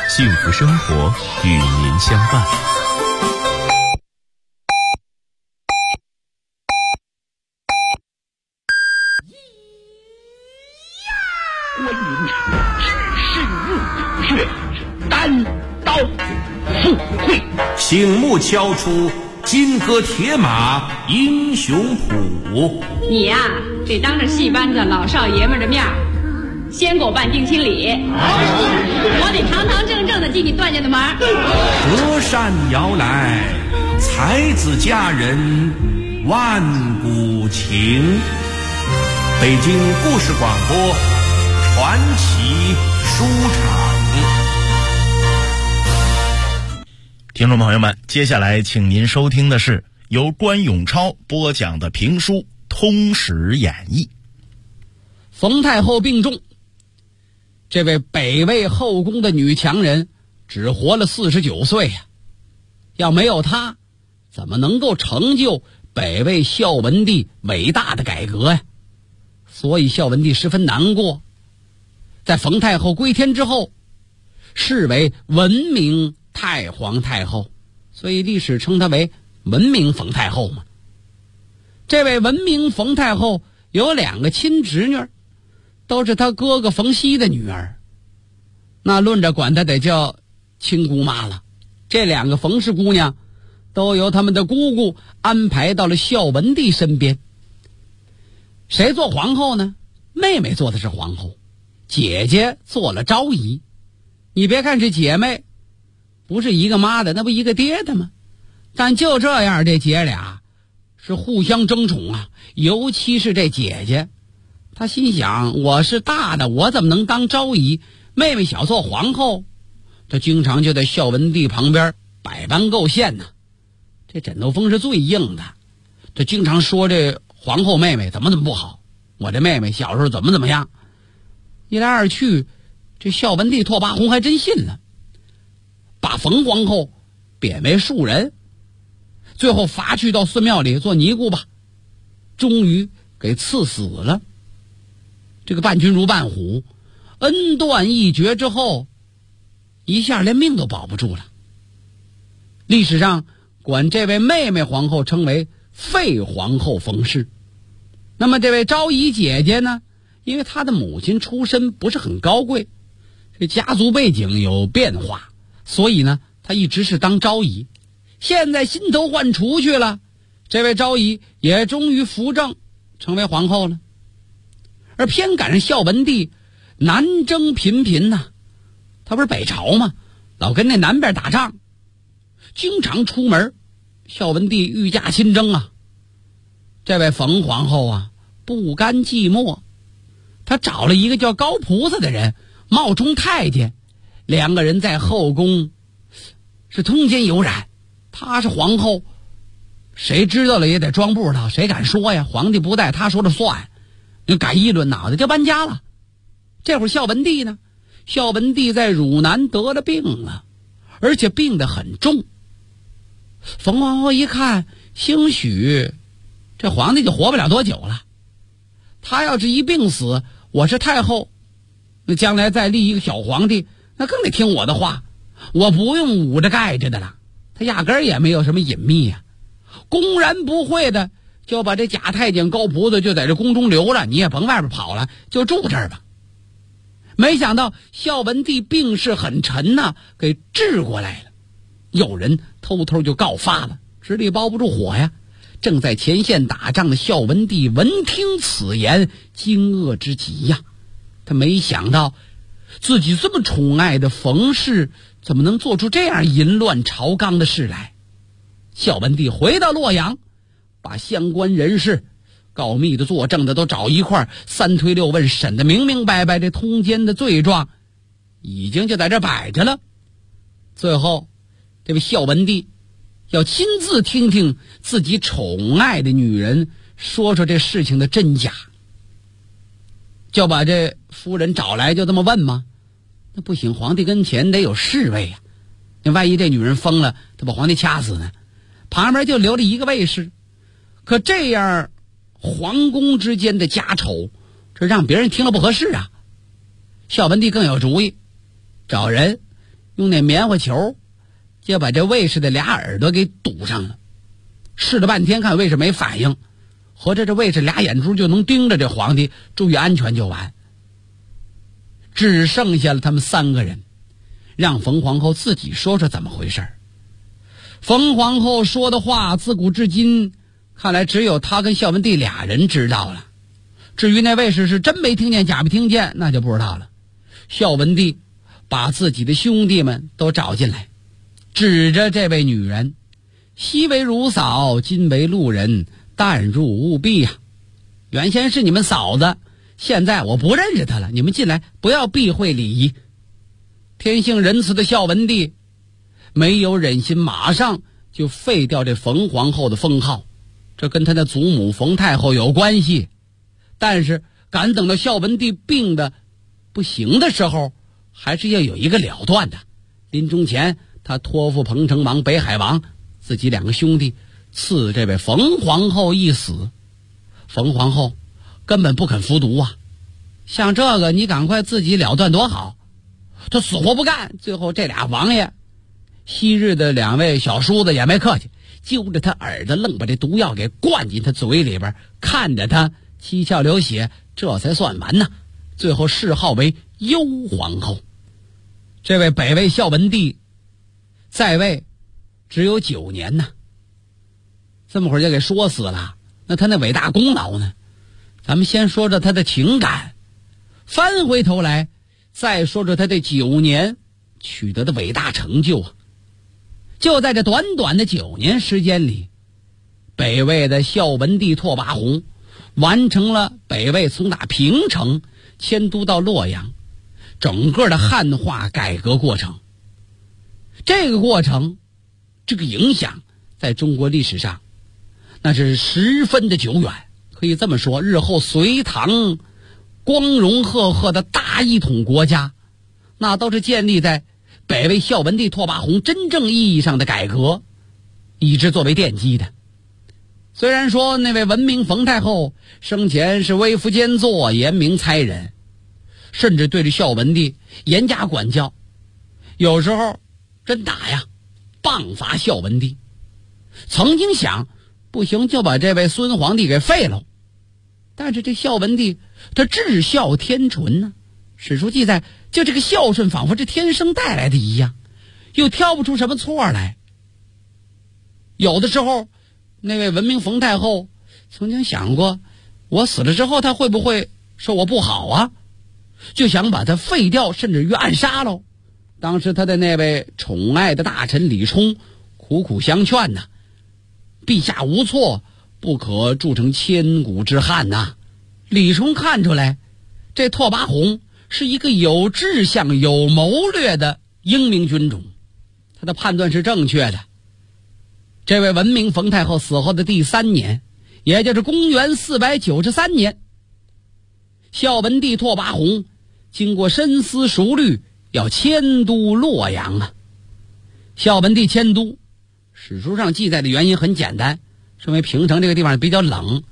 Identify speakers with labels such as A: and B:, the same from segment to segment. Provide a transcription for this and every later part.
A: 幸福生活与您相伴。
B: 关云长只身入却是单刀赴会，
C: 醒目敲出金戈铁马英雄谱。
D: 你呀，得当着戏班子老少爷们的面先给我办定亲礼，我得堂堂正正的进你段家的门。
C: 隔山摇来，才子佳人万古情。北京故事广播传奇书场。
E: 听众朋友们，接下来请您收听的是由关永超播讲的评书《通史演义》。
F: 冯太后病重，这位北魏后宫的女强人只活了49岁呀，要没有她，怎么能够成就北魏孝文帝伟大的改革呀？所以孝文帝十分难过，在冯太后归天之后，视为文明太皇太后，所以历史称她为文明冯太后嘛。这位文明冯太后有2个亲侄女，都是她哥哥冯熙的女儿，那论着管她得叫亲姑妈了。这2个冯氏姑娘都由他们的姑姑安排到了孝文帝身边。谁做皇后呢？妹妹做的是皇后，姐姐做了昭仪。你别看是姐妹，不是一个妈的，那不一个爹的吗？但就这样，这姐俩是互相争宠啊。尤其是这姐姐，她心想，我是大的，我怎么能当昭仪？妹妹想做皇后，她经常就在孝文帝旁边百般构陷呢。这枕头风是最硬的，她经常说这皇后妹妹怎么不好，我这妹妹小时候怎么样。一来二去，这孝文帝拓跋宏还真信了，把冯皇后贬为庶人，最后罚去到寺庙里做尼姑吧，终于给赐死了。这个伴君如伴虎，恩断义绝之后，一下连命都保不住了。历史上管这位妹妹皇后称为废皇后冯氏。那么这位昭仪姐姐呢，因为她的母亲出身不是很高贵，这家族背景有变化，所以呢她一直是当昭仪。现在心头换除去了，这位昭仪也终于扶正成为皇后了。而偏赶上孝文帝南征频频呐，他不是北朝吗？老跟那南边打仗，经常出门。孝文帝御驾亲征啊，这位冯皇后啊不甘寂寞，他找了一个叫高菩萨的人冒充太监，2个人在后宫是通奸有染。她是皇后，谁知道了也得装不知道，谁敢说呀？皇帝不在，他说了算，就敢议论脑袋就搬家了。这会儿孝文帝呢，孝文帝在汝南得了病了，而且病得很重。冯皇后一看，兴许这皇帝就活不了多久了，他要是一病死，我是太后，那将来再立一个小皇帝，那更得听我的话，我不用捂着盖着的了。他压根儿也没有什么隐秘呀，公然不讳的就把这假太监高菩萨就在这宫中留了，你也甭外边跑了，就住这儿吧。没想到孝文帝病势很沉呐，给治过来了。有人偷偷就告发了，纸里包不住火呀。正在前线打仗的孝文帝闻听此言，惊愕之极呀。他没想到自己这么宠爱的冯氏怎么能做出这样淫乱朝纲的事来。孝文帝回到洛阳，把相关人士告密的作证的都找一块，3推6问，审得明明白白，这通奸的罪状已经就在这摆着了。最后这位孝文帝要亲自听听自己宠爱的女人说说这事情的真假，就把这夫人找来，就这么问吗？那不行，皇帝跟前得有侍卫啊，那万一这女人疯了，他把皇帝掐死呢。旁边就留了一个卫士，可这样皇宫之间的家丑，这让别人听了不合适啊。孝文帝更有主意，找人用那棉花球就把这卫士的俩耳朵给堵上了。试了半天看卫士没反应，合着这卫士俩眼珠就能盯着这皇帝，注意安全就完。只剩下了他们3个人，让冯皇后自己说说怎么回事。冯皇后说的话自古至今看来只有她跟孝文帝俩人知道了，至于那卫士是真没听见假没听见那就不知道了。孝文帝把自己的兄弟们都找进来，指着这位女人，昔为汝嫂，今为路人，但入务必呀。原先是你们嫂子，现在我不认识她了，你们进来不要避讳礼仪。天性仁慈的孝文帝没有忍心马上就废掉这冯皇后的封号，这跟他的祖母冯太后有关系。但是赶等到孝文帝病的不行的时候，还是要有一个了断的。临终前他托付彭城王、北海王自己2个兄弟赐这位冯皇后一死。冯皇后根本不肯服毒啊，像这个你赶快自己了断多好，他死活不干。最后这俩王爷昔日的2位小叔子也没客气，揪着他耳朵愣把这毒药给灌进他嘴里边，看着他七窍流血，这才算完呢。最后谥号为幽皇后。这位北魏孝文帝在位只有9年呢，这么会儿就给说死了，那他那伟大功劳呢？咱们先说说他的情感，翻回头来再说说他这9年取得的伟大成就啊。就在这短短的9年时间里，北魏的孝文帝拓跋宏完成了北魏从打平城迁都到洛阳整个的汉化改革过程。这个过程，这个影响在中国历史上那是十分的久远。可以这么说，日后隋唐光荣赫赫的大一统国家，那都是建立在北魏孝文帝拓跋宏真正意义上的改革以之作为奠基的。虽然说那位文明冯太后生前是微服兼作、严明猜人，甚至对着孝文帝严加管教，有时候真打呀，棒罚孝文帝。曾经想不行就把这位孙皇帝给废了，但是这孝文帝他至孝天纯呢，史书记载就这个孝顺仿佛是天生带来的一样，又挑不出什么错来。有的时候那位文明冯太后曾经想过，我死了之后他会不会说我不好啊，就想把他废掉，甚至于暗杀喽。当时他的那位宠爱的大臣李冲苦苦相劝呐，陛下无错，不可铸成千古之汉呐。李冲看出来这拓跋宏是一个有志向、有谋略的英明军种，他的判断是正确的。这位文明冯太后死后的第3年，也就是公元493年，孝文帝拓跋宏经过深思熟虑，要迁都洛阳啊。孝文帝迁都，史书上记载的原因很简单，是因为平城这个地方比较冷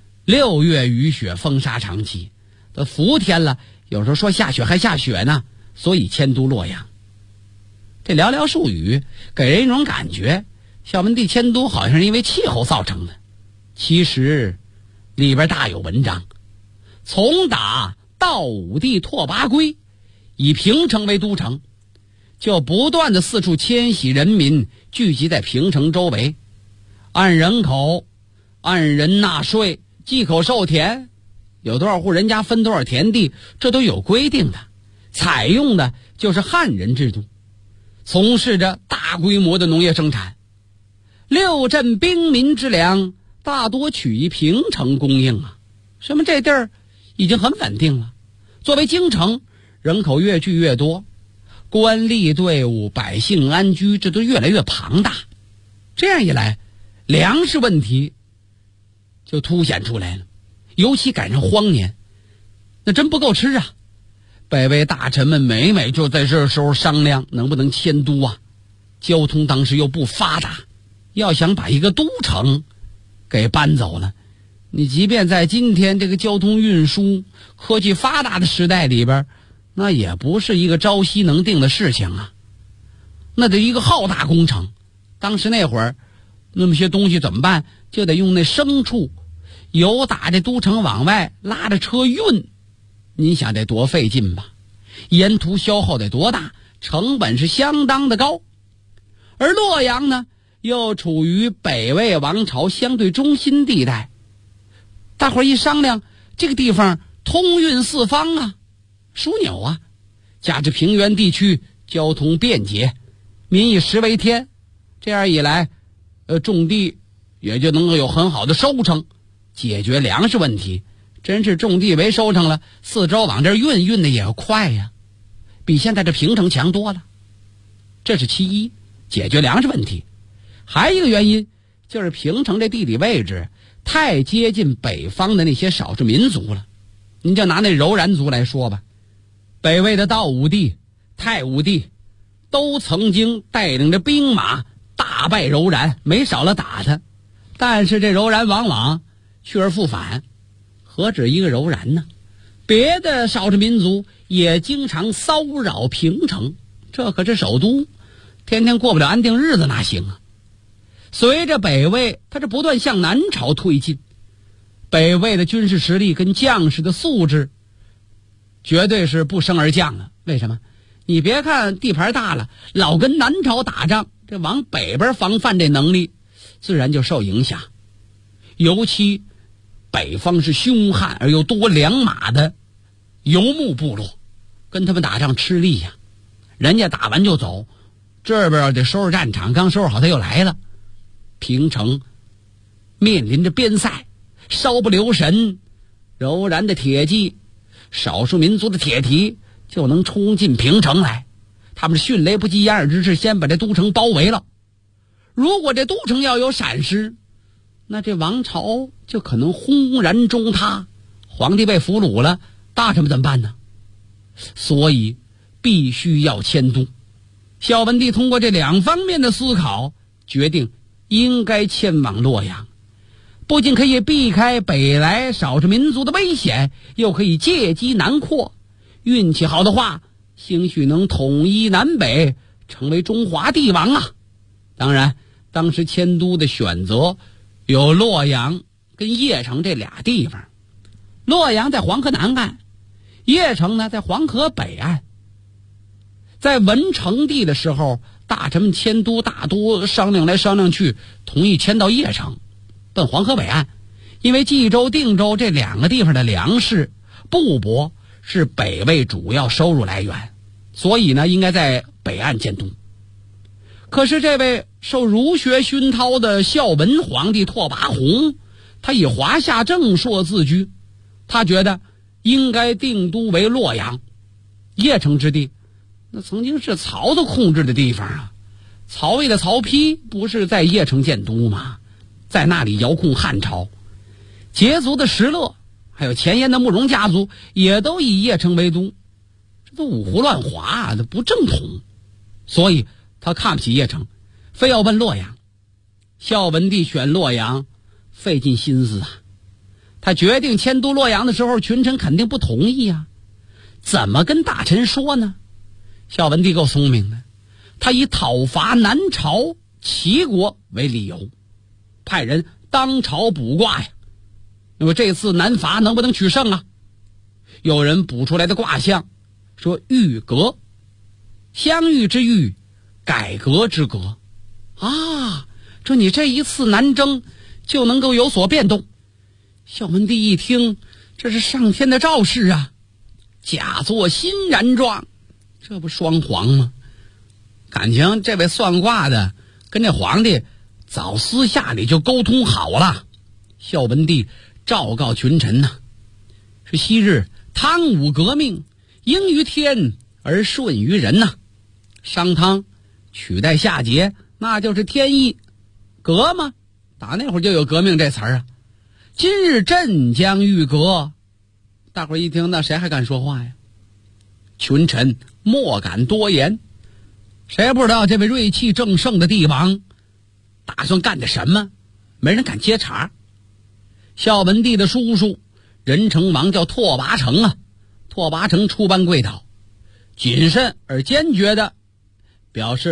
F: ，6月雨雪，风沙长期，都伏天了，有时候说下雪还下雪呢，所以迁都洛阳。这寥寥数语给人一种感觉，孝文帝迁都好像是因为气候造成的，其实里边大有文章。从打道武帝拓跋圭以平城为都城，就不断的四处迁徙人民，聚集在平城周围，按人口按人纳税，祭口授田，有多少户人家分多少田地，这都有规定的。采用的就是汉人制度，从事着大规模的农业生产。6镇兵民之粮大多取于平城供应啊，说明这地儿已经很稳定了。作为京城，人口越聚越多，官吏队伍、百姓安居，这都越来越庞大。这样一来，粮食问题就凸显出来了，尤其赶上荒年，那真不够吃啊。北魏大臣们每每就在这时候商量能不能迁都啊。交通当时又不发达，要想把一个都城给搬走了，你即便在今天这个交通运输科技发达的时代里边，那也不是一个朝夕能定的事情啊。 那得一个浩大工程。当时那会儿那么些东西怎么办？就得用那牲畜由打这都城往外拉着车运，您想得多费劲吧，沿途消耗得多大，成本是相当的高。而洛阳呢又处于北魏王朝相对中心地带，大伙儿一商量，这个地方通运四方啊，枢纽啊，加之平原地区交通便捷，民以食为天，这样一来种地也就能够有很好的收成，解决粮食问题。真是种地为收成了，四周往这儿运的也要快呀，比现在这平城强多了。这是其一，解决粮食问题。还一个原因就是平城这地理位置太接近北方的那些少数民族了。您就拿那柔然族来说吧，北魏的道武帝、太武帝都曾经带领着兵马大败柔然，没少了打他。但是这柔然往往去而复返，何止一个柔然呢？别的少数民族也经常骚扰平城，这可是首都，天天过不了安定日子哪行啊？随着北魏它是不断向南朝推进，北魏的军事实力跟将士的素质绝对是不升而降了。为什么？你别看地盘大了，老跟南朝打仗，这往北边防范这能力自然就受影响。尤其北方是凶悍而又多良马的游牧部落，跟他们打仗吃力呀，人家打完就走，这边得收拾战场，刚收拾好他又来了。平城面临着边塞，稍不留神，柔然的铁骑、少数民族的铁蹄就能冲进平城来。他们是迅雷不及掩耳之势，先把这都城包围了。如果这都城要有闪失，那这王朝就可能轰然中塌，皇帝被俘虏了，大臣们怎么办呢？所以必须要迁都。孝文帝通过这两方面的思考，决定应该迁往洛阳，不仅可以避开北来少数民族的危险，又可以借机南扩。运气好的话，兴许能统一南北，成为中华帝王啊！当然，当时迁都的选择有洛阳跟邺城这俩地方。洛阳在黄河南岸，邺城呢在黄河北岸。在文成帝的时候，大臣们迁都大都商量来商量去，同意迁到邺城，奔黄河北岸。因为冀州、定州这两个地方的粮食、布帛是北魏主要收入来源，所以呢应该在北岸建都。可是这位受儒学熏陶的孝文皇帝拓跋宏，他以华夏正朔自居，他觉得应该定都为洛阳。邺城之地那曾经是曹操控制的地方啊，曹魏的曹丕不是在邺城建都吗？在那里遥控汉朝。羯族的石勒还有前燕的慕容家族也都以邺城为都，这都五胡乱华啊，这不正统。所以他看不起邺城，非要奔洛阳。孝文帝选洛阳费尽心思啊，他决定迁都洛阳的时候，群臣肯定不同意啊，怎么跟大臣说呢？孝文帝够聪明的，他以讨伐南朝齐国为理由，派人当朝卜卦呀。那么这次南伐能不能取胜啊？有人卜出来的卦象说遇革，相遇之遇，改革之革啊，这你这一次南征就能够有所变动。孝文帝一听，这是上天的昭示啊，假作欣然状，这不双簧吗？感情这位算卦的跟这皇帝早私下里就沟通好了。孝文帝昭告群臣呐，是昔日汤武革命，应于天而顺于人呐。商汤取代夏桀，那就是天意。革嘛，打那会儿就有革命这词儿啊。今日朕将欲革，大伙儿一听，那谁还敢说话呀？群臣莫敢多言，谁也不知道这位锐气正盛的帝王打算干的什么，没人敢接茬。孝文帝的叔叔仁成王叫拓跋成啊，拓跋成出班跪倒，谨慎而坚决的表示了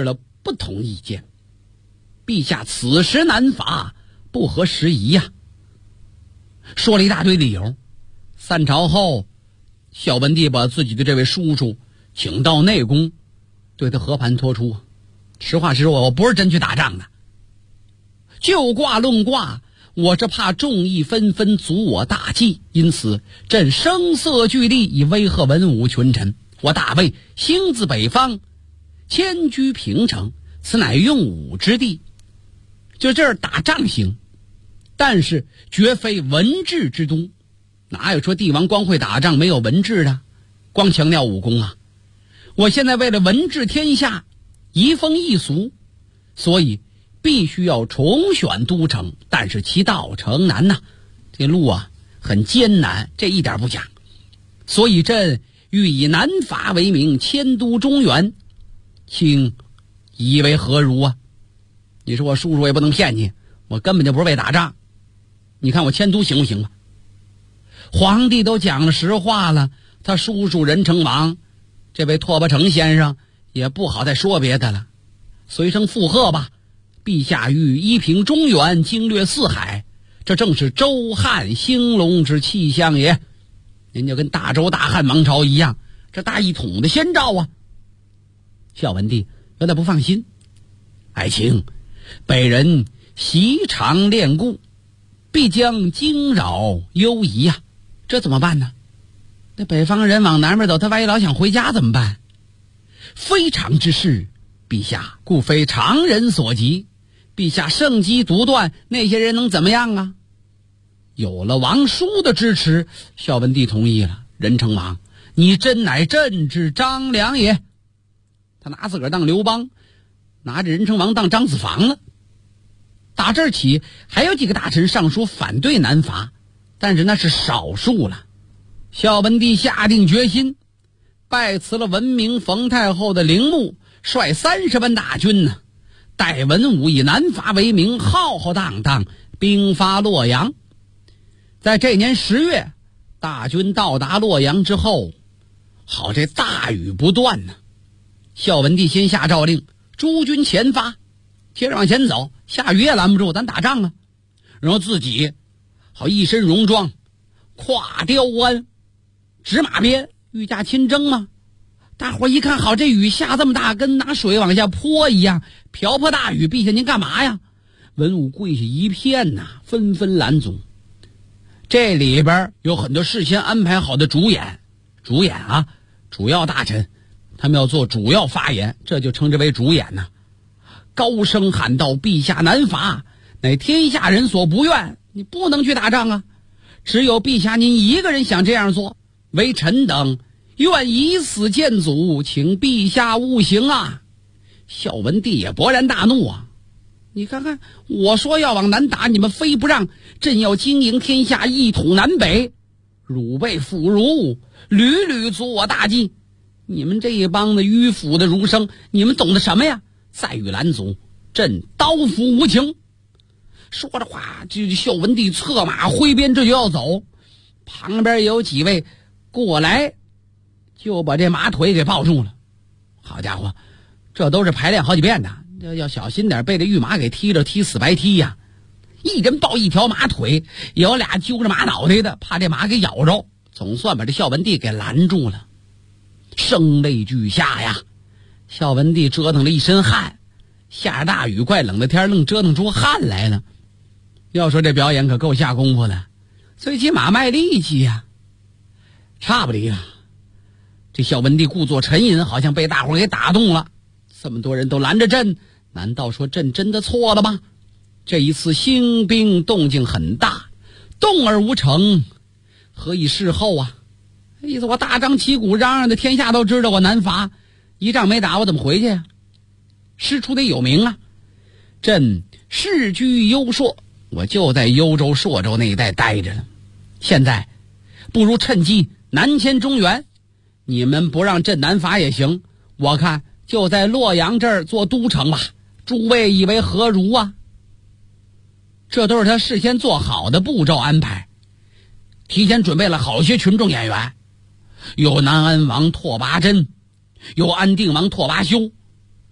F: 不同意见。陛下此时南伐不合时宜呀，说了一大堆理由。散朝后，孝文帝把自己的这位叔叔请到内宫，对他和盘托出。实话实说，我不是真去打仗的，就卦论卦，我这怕众议纷纷阻我大计，因此朕声色俱厉，以威吓文武群臣。我大魏兴自北方，迁居平城，此乃用武之地。就这儿打仗行，但是绝非文治之都。哪有说帝王光会打仗没有文治的，光强调武功啊？我现在为了文治天下，移风易俗，所以必须要重选都城，但是其道程难呐，这路啊很艰难，这一点不假。所以朕欲以南伐为名，迁都中原，请以为何如啊？你说我叔叔也不能骗你，我根本就不是为打仗，你看我迁都行不行吧？皇帝都讲了实话了，他叔叔任城王这位拓跋成先生也不好再说别的了，随声附和吧。陛下欲依平中原，经略四海，这正是周汉兴隆之气象也。您就跟大周大汉王朝一样，这大一统的先兆啊。孝文帝有点不放心，爱卿，北人习常恋故，必将惊扰忧疑呀，这怎么办呢？那北方人往南边走，他万一老想回家怎么办？非常之事，陛下，故非常人所及。陛下圣机独断，那些人能怎么样啊？有了王叔的支持，孝文帝同意了。任城王，你真乃朕之张良也。他拿自个儿当刘邦，拿着任城王当张子房了。打这儿起，还有几个大臣上书反对南伐，但是那是少数了。孝文帝下定决心，拜辞了文明冯太后的陵墓，率30万大军呢，待文武以南伐为名，浩浩荡荡兵发洛阳。在这年10月，大军到达洛阳之后，好这大雨不断呢。孝文帝先下诏令，诸军前发，接着往前走，下雨也拦不住，咱打仗啊。然后自己好一身戎装，跨雕鞍，执马鞭，御驾亲征嘛。大伙一看，好这雨下这么大，跟拿水往下泼一样，瓢泼大雨，陛下您干嘛呀？文武跪下一片呐，纷纷拦阻。这里边有很多事先安排好的主演啊，主要大臣，他们要做主要发言，这就称之为主演呐。高声喊道：陛下南伐，乃天下人所不愿，你不能去打仗啊！只有陛下您一个人想这样做，为臣等愿以死见阻，请陛下勿行啊！孝文帝也勃然大怒啊！你看看，我说要往南打，你们非不让，朕要经营天下，一统南北，汝辈腐儒，屡屡阻我大计。你们这一帮的迂腐的儒生，你们懂得什么呀？再与拦阻，朕刀斧无情。说着话，这孝文帝策马挥鞭，这就要走。旁边有几位过来，就把这马腿给抱住了。好家伙，这都是排练好几遍的，要小心点，被这御马给踢着，踢死白踢呀！一人抱一条马腿，有俩揪着马脑袋的，怕这马给咬着，总算把这孝文帝给拦住了。声泪俱下呀！孝文帝折腾了一身汗，下大雨怪冷的天，愣折腾出汗来了。要说这表演可够下功夫的，最起码卖力气呀。差不离了，这孝文帝故作沉吟，好像被大伙给打动了。这么多人都拦着朕，难道说朕真的错了吗？这一次兴兵动静很大，动而无成，何以事后啊？意思我大张旗鼓嚷嚷的，天下都知道我南伐，一仗没打，我怎么回去呀？师出得有名啊！朕世居幽朔，我就在幽州、朔州那一带待着呢。现在不如趁机南迁中原，你们不让朕南伐也行，我看就在洛阳这儿做都城吧，诸位以为何如啊？这都是他事先做好的步骤安排，提前准备了好些群众演员，有南安王拓跋真，有安定王拓跋修，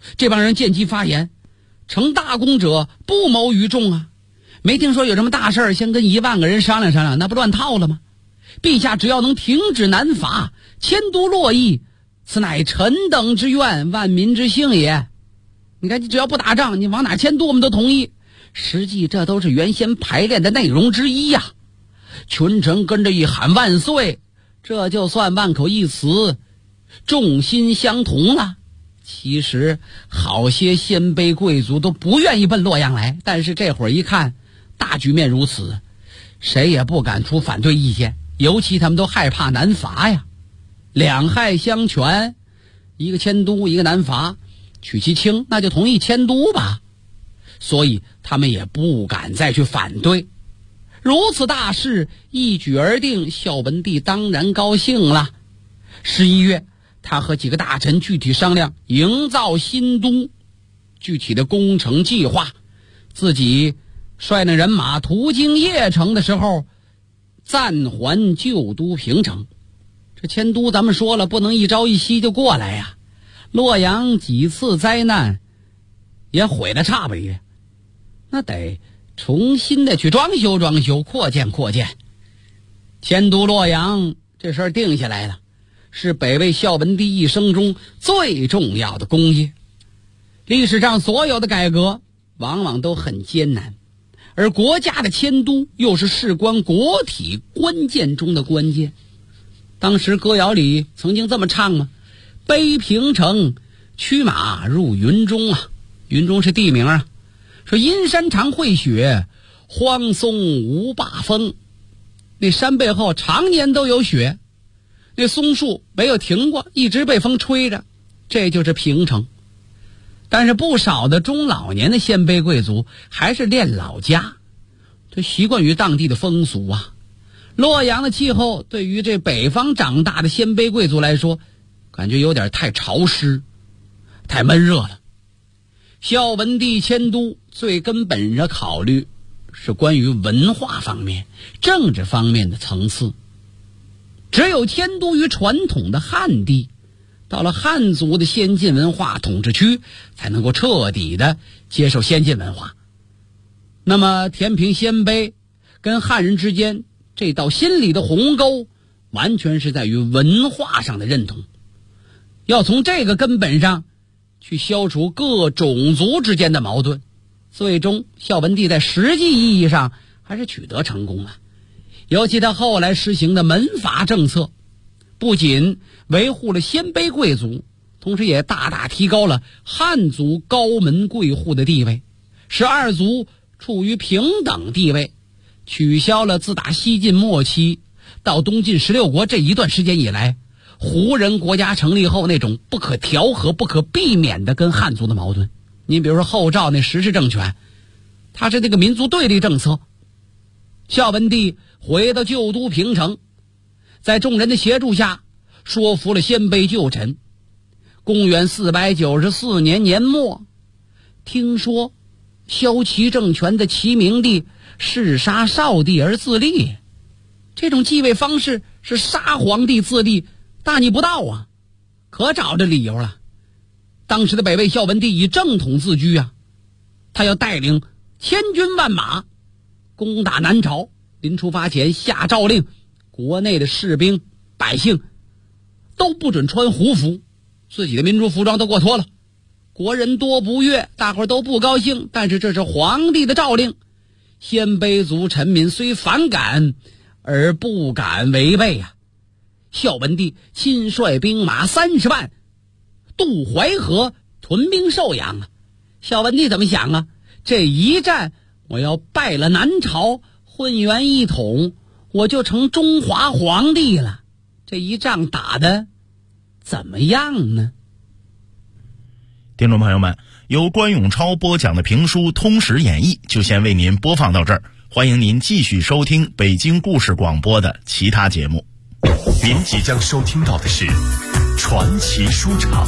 F: 这帮人见机发言，成大功者不谋于众啊！没听说有什么大事先跟1万个人商量商量，那不乱套了吗？陛下只要能停止南伐，迁都洛邑，此乃臣等之愿，万民之幸也。你看，你只要不打仗，你往哪迁都我们都同意。实际这都是原先排练的内容之一呀。群臣跟着一喊万岁，这就算万口一词，众心相同了。其实好些鲜卑贵族都不愿意奔洛阳来，但是这会儿一看大局面如此，谁也不敢出反对意见，尤其他们都害怕南伐呀。两害相权，一个迁都，一个南伐，取其轻，那就同意迁都吧。所以他们也不敢再去反对。如此大事一举而定，孝文帝当然高兴了。11月，他和几个大臣具体商量营造新都具体的工程计划，自己率领人马途经邺城的时候，暂还旧都平城。这迁都咱们说了，不能一朝一夕就过来呀。洛阳几次灾难也毁得差不离，那得重新的去装修装修，扩建扩建。迁都洛阳这事儿定下来了，是北魏孝文帝一生中最重要的功业。历史上所有的改革往往都很艰难，而国家的迁都又是事关国体关键中的关键。当时歌谣里曾经这么唱吗？卑平城，驱马入云中啊。云中是地名啊。说阴山常会雪，荒松无罢风。那山背后常年都有雪，那松树没有停过，一直被风吹着，这就是平城。但是不少的中老年的鲜卑贵族还是恋老家，这习惯于当地的风俗啊。洛阳的气候对于这北方长大的鲜卑贵族来说，感觉有点太潮湿，太闷热了。孝文帝迁都最根本的考虑是关于文化方面、政治方面的层次。只有迁都于传统的汉地，到了汉族的先进文化统治区，才能够彻底的接受先进文化。那么填平鲜卑跟汉人之间这道心理的鸿沟，完全是在于文化上的认同。要从这个根本上去消除各种族之间的矛盾，最终孝文帝在实际意义上还是取得成功了。尤其他后来实行的门阀政策，不仅维护了鲜卑贵族，同时也大大提高了汉族高门贵户的地位，使二族处于平等地位，取消了自打西晋末期到东晋16国这一段时间以来，胡人国家成立后那种不可调和、不可避免的跟汉族的矛盾。你比如说后赵那实施政权，他是这个民族对立政策。孝文帝回到旧都平城，在众人的协助下说服了鲜卑旧臣。公元494年年末，听说萧齐政权的齐明帝弑杀少帝而自立，这种继位方式是杀皇帝自立，大逆不道啊，可找着理由了。当时的北魏孝文帝以正统自居啊，他要带领千军万马攻打南朝。临出发前下诏令，国内的士兵百姓都不准穿胡服，自己的民族服装都给我脱了。国人多不悦，大伙都不高兴，但是这是皇帝的诏令，鲜卑族臣民虽反感而不敢违背啊。孝文帝亲率兵马30万渡淮河，屯兵寿阳啊。孝文帝怎么想啊？这一战我要败了南朝，混元一统，我就成中华皇帝了。这一仗打得怎么样呢？
E: 听众朋友们，由关永超播讲的评书《通史演义》就先为您播放到这儿，欢迎您继续收听北京故事广播的其他节目。
A: 您即将收听到的是传奇书场。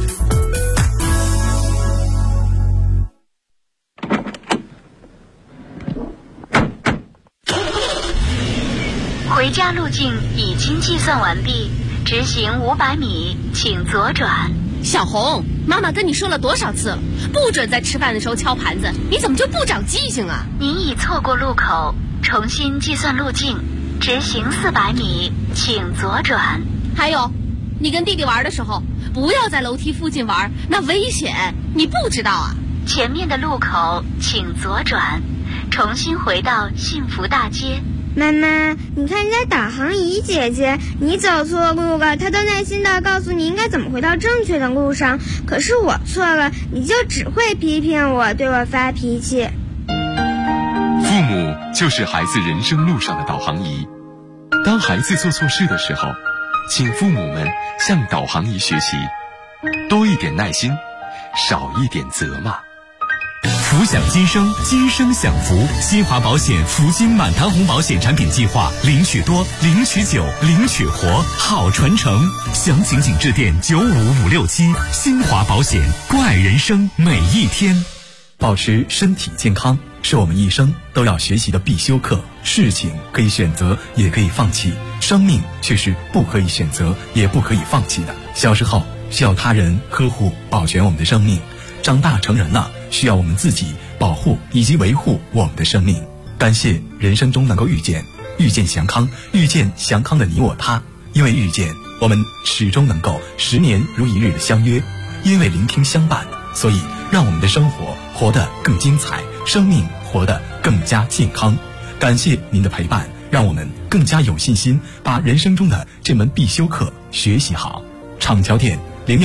G: 回家路径已经计算完毕，直行500米，请左转。
H: 小红， 妈妈跟你说了多少次了，不准在吃饭的时候敲盘子，你怎么就不长记性啊？
G: 您已错过路口，重新计算路径，直行400米，请左转。
H: 还有，你跟弟弟玩的时候，不要在楼梯附近玩，那危险，你不知道啊？
G: 前面的路口请左转，重新回到幸福大街。
I: 妈妈，你看人家导航仪姐姐，你走错路了，她都耐心地告诉你应该怎么回到正确的路上。可是我错了，你就只会批评我，对我发脾气。
J: 父母就是孩子人生路上的导航仪。当孩子做错事的时候，请父母们向导航仪学习，多一点耐心，少一点责骂。
K: 福享今生，今生享福。新华保险福金满堂红保险产品计划，领取多，领取久，领取活，好传承。详情请致电95567。新华保险，关爱人生每一天。
L: 保持身体健康是我们一生都要学习的必修课。事情可以选择，也可以放弃，生命却是不可以选择，也不可以放弃的。小时候需要他人呵护保全我们的生命，长大成人了，需要我们自己保护以及维护我们的生命。感谢人生中能够遇见祥康，遇见祥康的你我他。因为遇见，我们始终能够10年如一日的相约；因为聆听相伴，所以让我们的生活活得更精彩，生命活得更加健康。感谢您的陪伴，让我们更加有信心把人生中的这门必修课学习好。厂桥店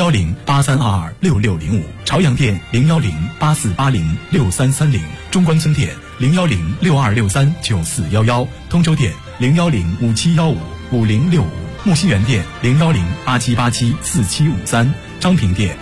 L: 01083226605，朝阳店01084806330，中关村店01062639411，通州店01057155065，木樨园店01087874753，昌平店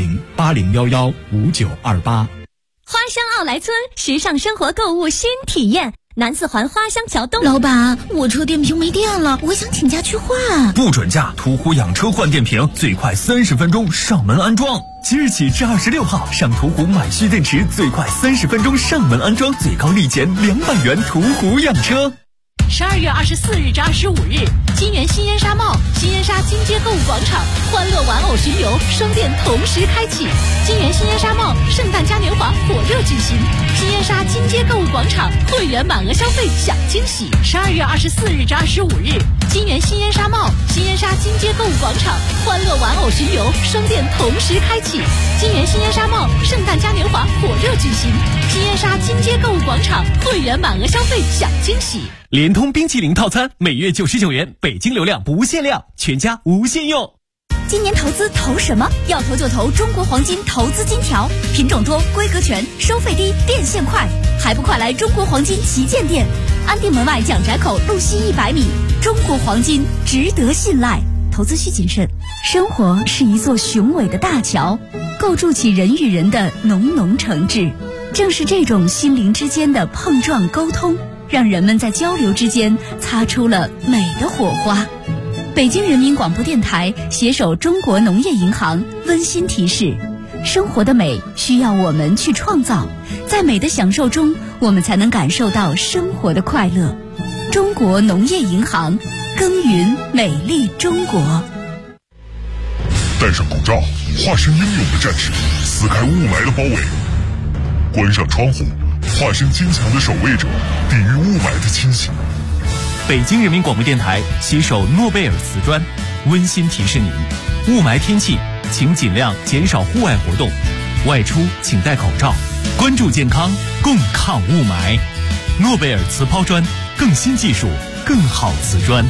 L: 01080115928。
M: 花乡奥莱村时尚生活购物新体验，南四环花乡桥东。
N: 老板，我车电瓶没电了，我想请假去换。
K: 不准假，途虎养车换电瓶，最快30分钟上门安装。即日起至26号，上途虎买蓄电池，最快30分钟上门安装，最高立减200元。途虎养车。
M: 12月24日至25日，金源新烟纱帽、新烟纱金街购物广场欢乐玩偶巡游双店同时开启。金源新烟纱帽圣诞嘉年华火热举行，新烟纱金街购物广场会员满额消费享惊喜。12月24日至25日，金源新烟纱帽、新烟纱金街购物广场欢乐玩偶巡游双店同时开启。金源新烟纱帽圣诞嘉年华火热举行，新烟纱金街购物广场会员满额消费享惊喜。
K: 联通冰淇淋套餐每月99元，北京流量不限量，全家无限用。
M: 今年投资投什么？要投就投中国黄金投资金条，品种多，规格全，收费低，变现快，还不快来中国黄金旗舰店，安定门外蒋宅口路西100米。中国黄金值得信赖，投资需谨慎。生活是一座雄伟的大桥，构筑起人与人的浓浓诚挚。正是这种心灵之间的碰撞沟通，让人们在交流之间擦出了美的火花。北京人民广播电台携手中国农业银行温馨提示：生活的美需要我们去创造，在美的享受中，我们才能感受到生活的快乐。中国农业银行，耕耘美丽中国。
O: 戴上口罩，化身英勇的战士，撕开雾霾的包围；关上窗户，化身坚强的守卫者，抵御雾霾的侵袭。
K: 北京人民广播电台携手诺贝尔瓷砖，温馨提示您：雾霾天气，请尽量减少户外活动，外出请戴口罩，关注健康，共抗雾霾。诺贝尔瓷抛砖，更新技术，更好瓷砖。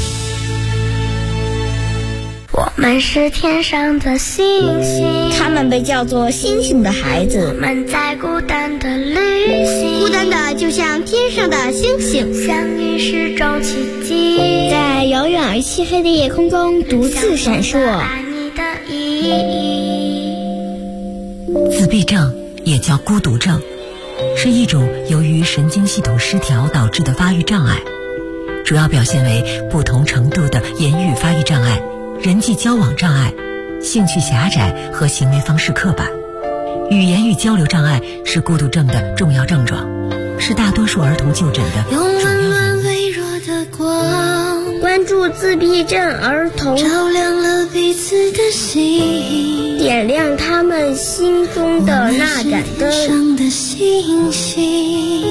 P: 我们是天上的星星，
I: 他们被叫做星星的孩子。
P: 我们在孤单的旅行，
I: 孤单的就像天上的星星，
P: 相遇是种奇迹，
I: 在遥远而漆黑的夜空中独自闪烁。
P: 爱你的意义。
Q: 自闭症也叫孤独症，是一种由于神经系统失调导致的发育障碍，主要表现为不同程度的言语发育障碍、人际交往障碍、兴趣狭窄和行为方式刻板。语言与交流障碍是孤独症的重要症状，是大多数儿童就诊的主要原因。
P: 用温暖微弱的光，
I: 关注助自闭症儿童，
P: 照亮了彼此的心，
I: 点亮他们心中的那盏灯。
P: 上的星星。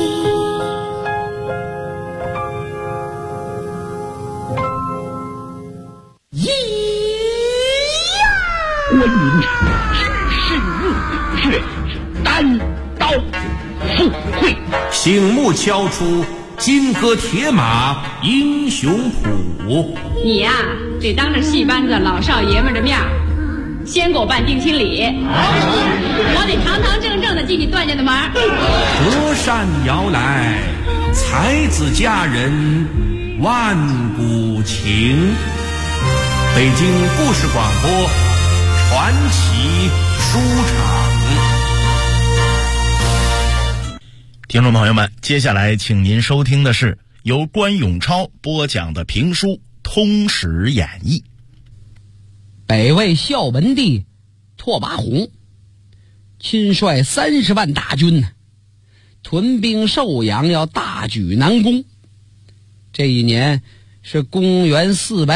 B: 观音知是物，却是单刀赴会。
C: 醒目敲出金戈铁马英雄谱。
D: 你呀，得当着戏班子老少爷们的面先给我办定亲礼，我得堂堂正正的进你段家的门。
C: 隔山遥来，才子佳人万古情。北京故事广播传奇书场。
E: 听众朋友们，接下来请您收听的是由关永超播讲的评书《通史演义》。
F: 北魏孝文帝拓跋宏亲率30万大军，屯兵寿阳，要大举南攻。这一年是公元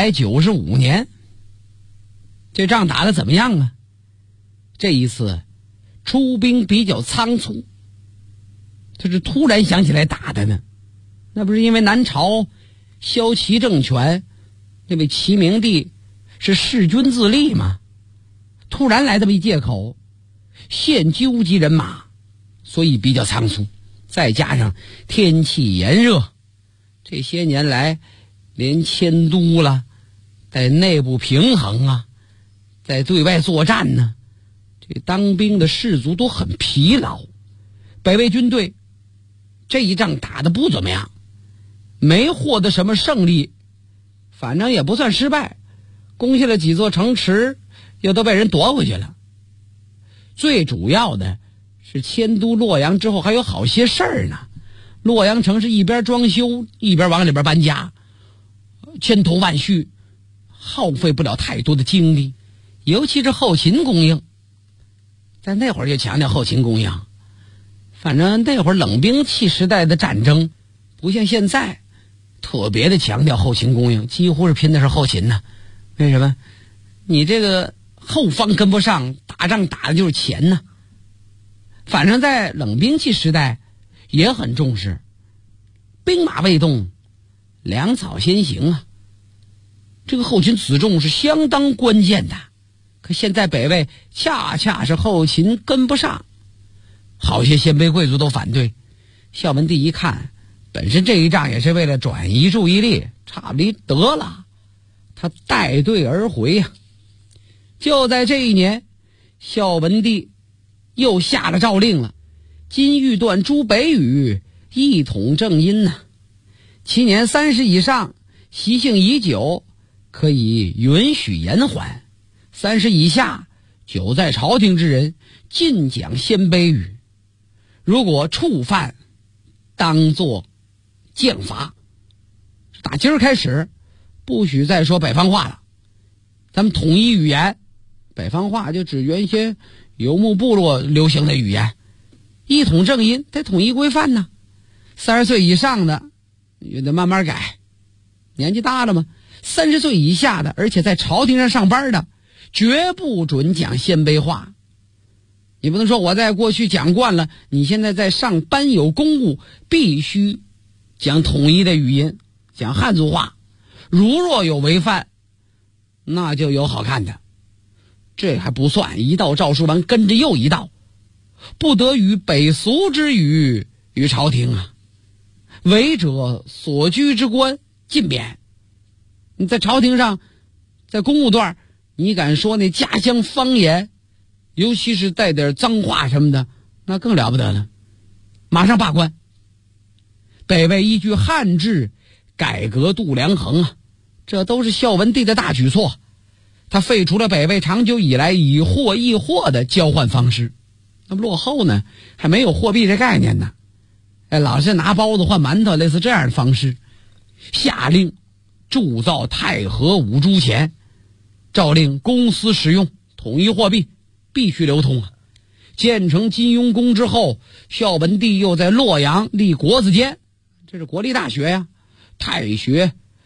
F: 495年。这仗打得怎么样啊？这一次出兵比较仓促，他是突然想起来打的呢。那不是因为南朝萧齐政权那位齐明帝是弑君自立吗？突然来这么一借口，现纠集人马，所以比较仓促。再加上天气炎热，这些年来连迁都了，在内部平衡啊，在对外作战呢，这当兵的士卒都很疲劳。北魏军队这一仗打得不怎么样，没获得什么胜利，反正也不算失败，攻下了几座城池，又都被人夺回去了。最主要的是迁都洛阳之后还有好些事儿呢。洛阳城是一边装修一边往里边搬家，千头万绪，耗费不了太多的精力，尤其是后勤供应。在那会儿就强调后勤供应，反正那会儿冷兵器时代的战争不像现在特别的强调后勤供应，几乎是拼的是后勤呢。为什么？你这个后方跟不上，打仗打的就是钱呢。反正在冷兵器时代也很重视兵马未动，粮草先行啊，这个后勤辎重是相当关键的。可现在北魏恰恰是后勤跟不上，好些鲜卑贵族都反对。孝文帝一看，本身这一仗也是为了转移注意力，差不离得了，他带队而回呀。就在这一年，孝文帝又下了诏令了，金玉段诸北宇一统正音呐。其年30以上，习性已久，可以允许延缓；30以下，久在朝廷之人尽讲鲜卑语，如果触犯，当作剑罚。打今儿开始，不许再说北方话了，咱们统一语言。北方话就指原先游牧部落流行的语言，一统正音，得统一规范呢。30岁以上的也得慢慢改，年纪大了嘛。30岁以下的，而且在朝廷上上班的，绝不准讲鲜卑话。你不能说我在过去讲惯了，你现在在上班有公务，必须讲统一的语音，讲汉族话。如若有违犯，那就有好看的。这还不算，一道诏书完跟着又一道，不得与北俗之语于朝廷啊，违者所居之官尽免。你在朝廷上，在公务段，你敢说那家乡方言，尤其是带点脏话什么的，那更了不得了，马上罢官。北魏依据汉制改革度量衡啊，这都是孝文帝的大举措。他废除了北魏长久以来以货易货的交换方式。那么落后呢，还没有货币这概念呢，老是拿包子换馒头，类似这样的方式。下令铸造太和五铢钱，诏令公司使用统一货币，必须流通啊。建成金庸宫之后，孝文帝又在洛阳立国子监，这是国立大学呀，太学、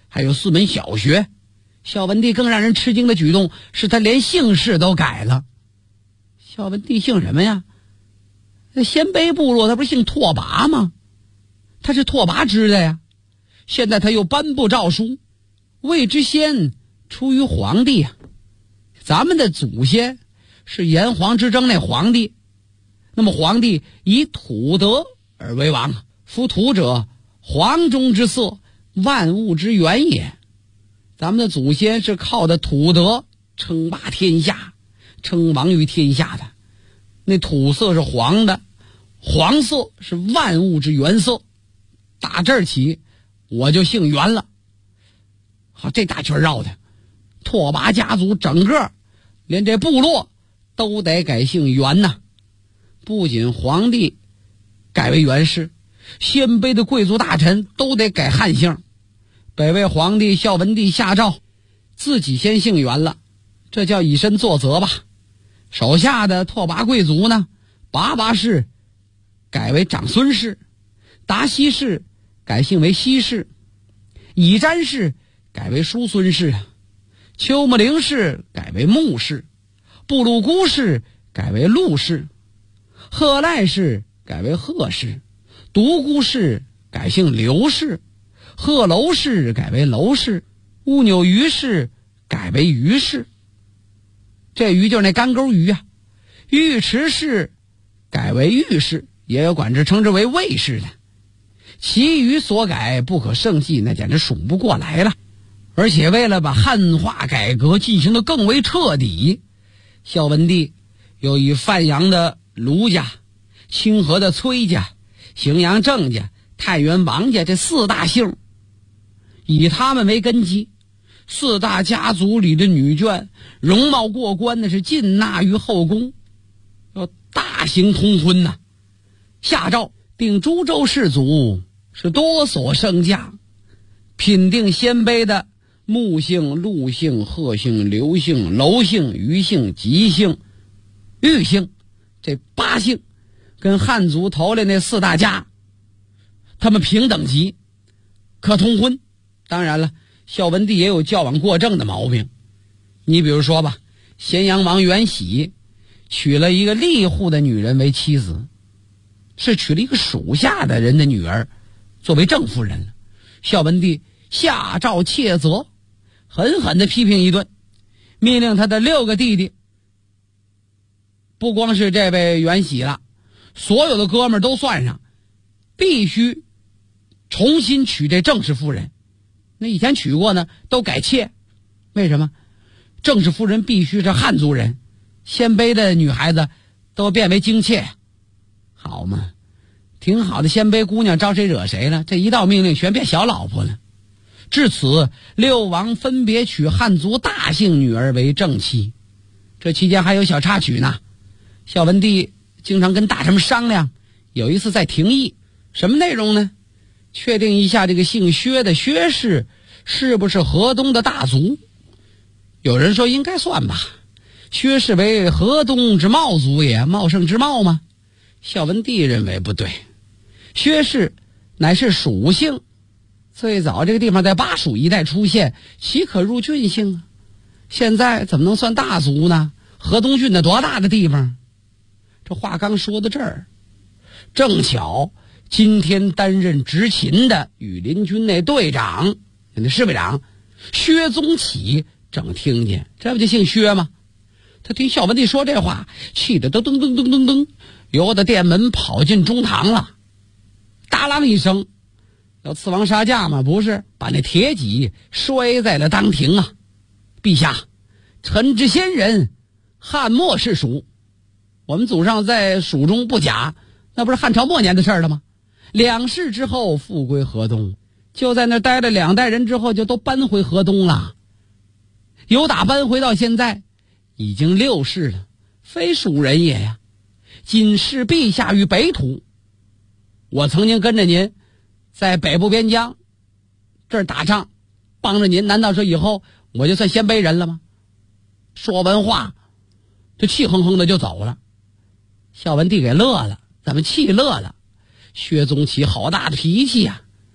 F: 还有4门小学。孝文帝更让人吃惊的举动是他连姓氏都改了。孝文帝姓什么呀？那鲜卑部落他不是姓拓跋吗？他是拓跋支的呀。现在他又颁布诏书，谓之先出于皇帝啊。咱们的祖先是炎黄之争那皇帝，那么皇帝以土德而为王，夫土者，黄中之色，万物之源也。咱们的祖先是靠的土德称霸天下，称王于天下的。那土色是黄的，黄色是万物之原色。打这儿起，我就姓袁了。好，这大圈绕的，拓跋家族整个连这部落都得改姓袁呐。不仅皇帝改为袁氏，鲜卑的贵族大臣都得改汉姓。北魏皇帝孝文帝下诏，自己先姓袁了，这叫以身作则吧。手下的拓跋贵族呢，拔拔氏改为长孙氏，达西氏改姓为西氏，以詹氏改为叔孙氏，丘木陵氏改为穆氏，布鲁姑氏改为陆氏，贺赖氏改为贺氏，独孤氏改姓刘氏，贺楼氏改为楼氏，乌纽于氏改为于氏。这于就是那干钩鱼啊。尉迟氏改为尉氏，也有管之称之为尉氏的。其余所改不可胜计，那简直数不过来了。而且为了把汉化改革进行得更为彻底，孝文帝又以范阳的卢家、清河的崔家、荥阳郑家、太原王家这4大姓，以他们为根基，4大家族里的女眷容貌过关的是进纳于后宫，要大行通婚呐。下诏定诸州士族是多所升降，品定鲜卑的穆姓、陆姓、贺姓、刘姓、楼姓、余姓、吉姓、豫姓这8姓，跟汉族头来那4大家他们平等级，可通婚。当然了，孝文帝也有矫枉过正的毛病。你比如说吧，咸阳王元喜娶了一个吏户的女人为妻子，是娶了一个属下的人的女儿作为正夫人了。孝文帝下诏切责，狠狠地批评一顿，命令他的6个弟弟，不光是这位元喜了，所有的哥们儿都算上，必须重新娶这正室夫人。那以前娶过呢都改妾，为什么？正室夫人必须是汉族人，鲜卑的女孩子都变为京妾。好嘛，挺好的鲜卑姑娘招谁惹谁了？这一道命令全变小老婆了。至此6王分别娶汉族大姓女儿为正妻。这期间还有小插曲呢。孝文帝经常跟大臣们商量，有一次在廷议，什么内容呢？确定一下这个姓薛的薛氏是不是河东的大族。有人说应该算吧，薛氏为河东之茂族也，茂盛之茂吗？孝文帝认为不对，薛氏乃是蜀姓，最早这个地方在巴蜀一带出现，岂可入郡姓啊？现在怎么能算大族呢？河东郡的多大的地方？这话刚说到这儿，正巧今天担任执勤的羽林军那队长，那侍卫长薛宗启正听见，这不就姓薛吗？他听孝文帝说这话，气得噔噔噔噔噔噔，由得殿门跑进中堂了。哒啷一声，要刺王杀驾吗？不是，把那铁戟摔在了当庭啊！陛下，臣之先人，汉末世蜀，我们祖上在蜀中不假，那不是汉朝末年的事了吗？2世之后复归河东，就在那待了2代人之后，就都搬回河东了。由打搬回到现在，已经6世了，非蜀人也呀。仅视陛下于北土，我曾经跟着您在北部边疆这儿打仗，帮着您，难道说以后我就算鲜卑人了吗？说完话，这气哼哼的就走了。孝文帝给乐了，怎么气乐了？薛宗启好大的脾气呀！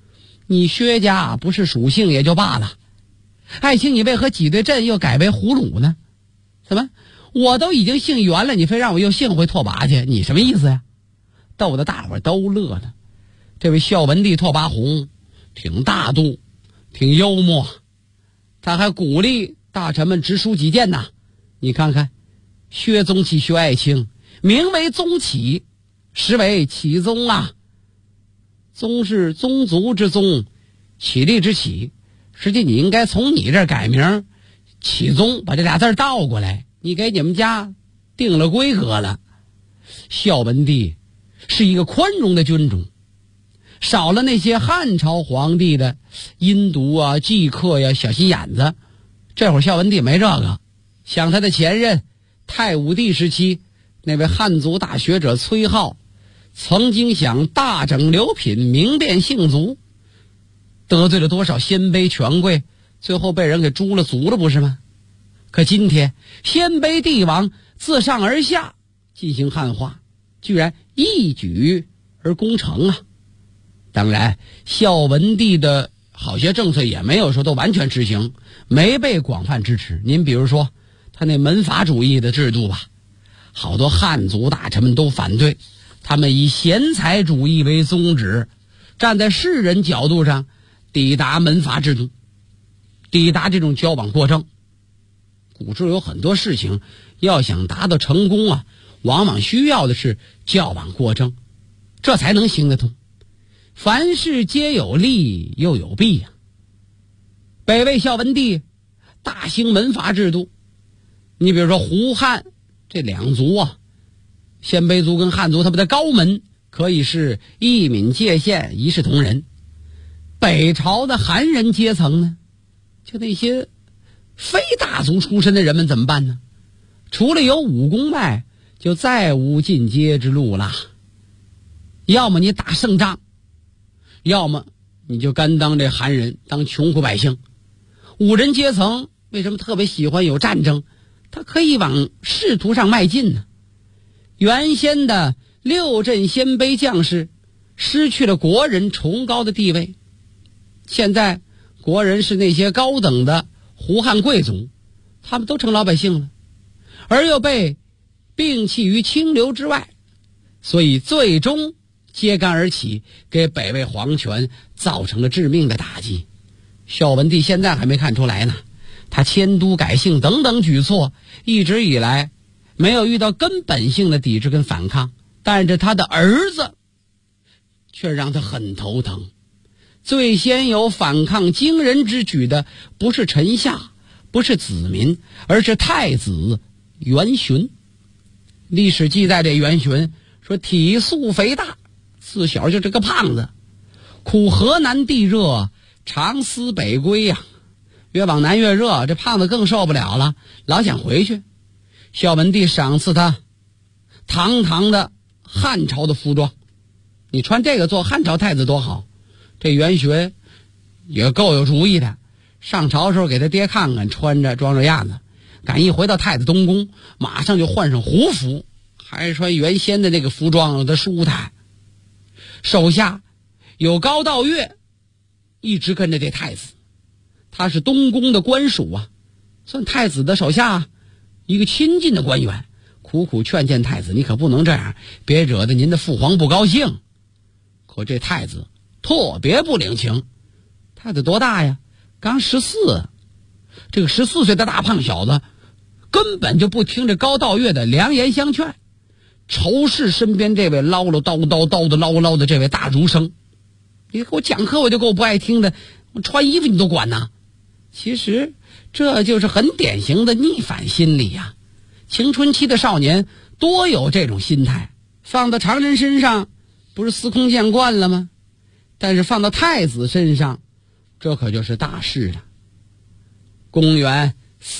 F: 你薛家不是属姓也就罢了，爱卿你为何挤兑朕又改为胡虏呢？怎么我都已经姓袁了，你非让我又姓回拓跋去，你什么意思呀？逗得大伙都乐了。这位孝文帝拓跋宏挺大度，挺幽默，他还鼓励大臣们直抒己见呐。你看看薛宗启薛爱卿名为宗启，实为启宗啊。宗是宗族之宗，启立之启，实际你应该从你这儿改名启宗，把这俩字倒过来，你给你们家定了规格了。孝文帝是一个宽容的君主，少了那些汉朝皇帝的阴毒啊、忌客呀、小心眼子。这会儿孝文帝没这个，像他的前任太武帝时期那位汉族大学者崔颢，曾经想大整流品，明辨姓族，得罪了多少鲜卑权贵，最后被人给诛了族了，不是吗？可今天鲜卑帝王自上而下进行汉化，居然一举而功成啊！当然孝文帝的好些政策也没有说都完全执行，没被广泛支持。您比如说他那门阀主义的制度吧，好多汉族大臣们都反对，他们以贤才主义为宗旨，站在世人角度上抵达门阀制度，抵达这种矫枉过正。古时候有很多事情要想达到成功啊，往往需要的是矫枉过正，这才能行得通。凡事皆有利又有弊呀。北魏孝文帝大兴门阀制度，你比如说胡汉这两族啊，鲜卑族跟汉族他们的高门可以是一泯界限，一视同仁。北朝的韩人阶层呢，就那些非大族出身的人们怎么办呢？除了有武功外，就再无进阶之路了。要么你打胜仗，要么你就甘当这韩人，当穷苦百姓。武人阶层为什么特别喜欢有战争？他可以往仕途上迈进呢。原先的六镇鲜卑将士失去了国人崇高的地位，现在国人是那些高等的胡汉贵族，他们都成老百姓了，而又被摒弃于清流之外，所以最终揭竿而起，给北魏皇权造成了致命的打击。孝文帝现在还没看出来呢，他迁都改姓等等举措一直以来没有遇到根本性的抵制跟反抗，但是他的儿子却让他很头疼。最先有反抗惊人之举的不是臣下，不是子民，而是太子元询。历史记载这元询说体素肥大，自小就这个胖子，苦河南地热，常思北归呀。越往南越热，这胖子更受不了了，老想回去。孝文帝赏赐他堂堂的汉朝的服装，你穿这个做汉朝太子多好。这元询也够有主意的，上朝的时候给他爹看看，穿着装着样子，赶一回到太子东宫，马上就换上胡服，还是穿原先的那个服装的舒坦。手下有高道岳一直跟着这太子，他是东宫的官属啊，算太子的手下一个亲近的官员，苦苦劝谏太子，你可不能这样，别惹得您的父皇不高兴。可这太子特别不领情。太子多大呀？刚14。这个14岁的大胖小子根本就不听这高道岳的良言相劝，仇视身边这位唠唠叨叨叨的唠唠的这位大儒生。你给我讲课我就够不爱听的，我穿衣服你都管呐。其实这就是很典型的逆反心理呀。青春期的少年多有这种心态，放到常人身上不是司空见惯了吗？但是放到太子身上，这可就是大事了。公元